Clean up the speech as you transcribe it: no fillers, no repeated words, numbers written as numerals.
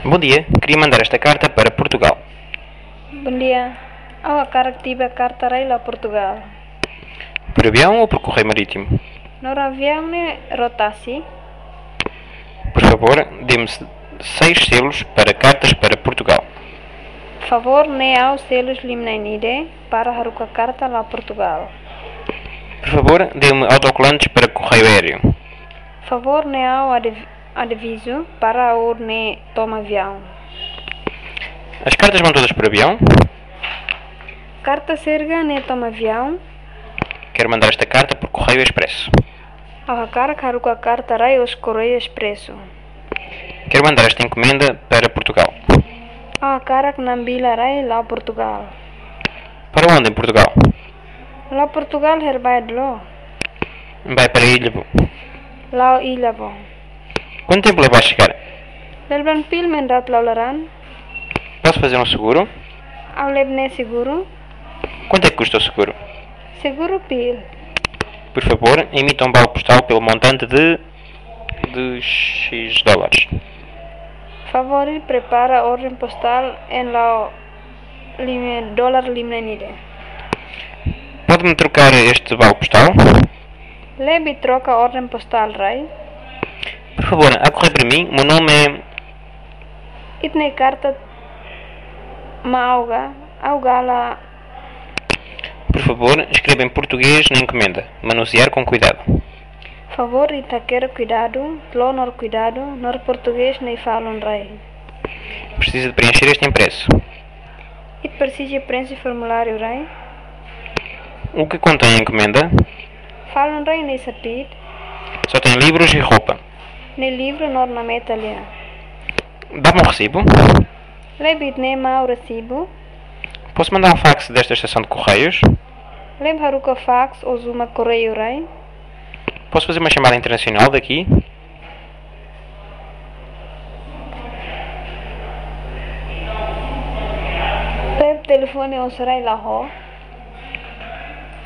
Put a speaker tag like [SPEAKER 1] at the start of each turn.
[SPEAKER 1] Bom dia, queria mandar esta carta para Portugal.
[SPEAKER 2] Bom dia. Awak karak tiba carta rai lá Portugal.
[SPEAKER 1] Por avião ou por correio marítimo?
[SPEAKER 2] No avião ne rotasi.
[SPEAKER 1] Por favor, dê-me 6 selos para cartas para Portugal.
[SPEAKER 2] Favor ne ao selos limnainide para haruka carta lá Portugal.
[SPEAKER 1] Por favor, dê-me autocolantes para correio aéreo.
[SPEAKER 2] Favor ne ao adviso para o ne toma avião.
[SPEAKER 1] As cartas vão todas por avião?
[SPEAKER 2] Carta serga ne toma avião.
[SPEAKER 1] Quero mandar esta carta por correio expresso.
[SPEAKER 2] Awa karak haruka carta rai os correio expresso.
[SPEAKER 1] Quero mandar esta encomenda para Portugal.
[SPEAKER 2] Awa karak nambila rai lá Portugal.
[SPEAKER 1] Para onde em Portugal?
[SPEAKER 2] Lá Portugal herbaidlo.
[SPEAKER 1] Vai para Ilhavo.
[SPEAKER 2] Lá ilhavo.
[SPEAKER 1] Quanto tempo leva a chegar?
[SPEAKER 2] Lelban pil mendat laularan.
[SPEAKER 1] Posso fazer um seguro?
[SPEAKER 2] Au lebne seguro.
[SPEAKER 1] Quanto é que custa o seguro?
[SPEAKER 2] Seguro pil.
[SPEAKER 1] Por favor, emita um vale postal pelo montante de X dólares.
[SPEAKER 2] Favor prepara ordem postal em la dólar limnanide.
[SPEAKER 1] Pode-me trocar este vale postal?
[SPEAKER 2] Lebi troca ordem postal rai.
[SPEAKER 1] Por favor, a correr para mim, o meu nome é...
[SPEAKER 2] Itne carta mauga la.
[SPEAKER 1] Por favor, escreva em português na encomenda. Manusear com cuidado.
[SPEAKER 2] Favor itaquer cuidado, nor cuidado, nor português nem falam rai.
[SPEAKER 1] Precisa de preencher este impresso.
[SPEAKER 2] It precisa preencher formulário rai.
[SPEAKER 1] O que contém a encomenda?
[SPEAKER 2] Falam rai nem sapit.
[SPEAKER 1] Só tem livros e roupa.
[SPEAKER 2] Ne livro nor na metalia.
[SPEAKER 1] Dá-me um recibo?
[SPEAKER 2] Lebi ne mau recibo.
[SPEAKER 1] Posso mandar um fax desta estação de correios?
[SPEAKER 2] Leb haruka fax ou zuma correio rai.
[SPEAKER 1] Posso fazer uma chamada internacional daqui?
[SPEAKER 2] Leb telefone ou sarai la ho.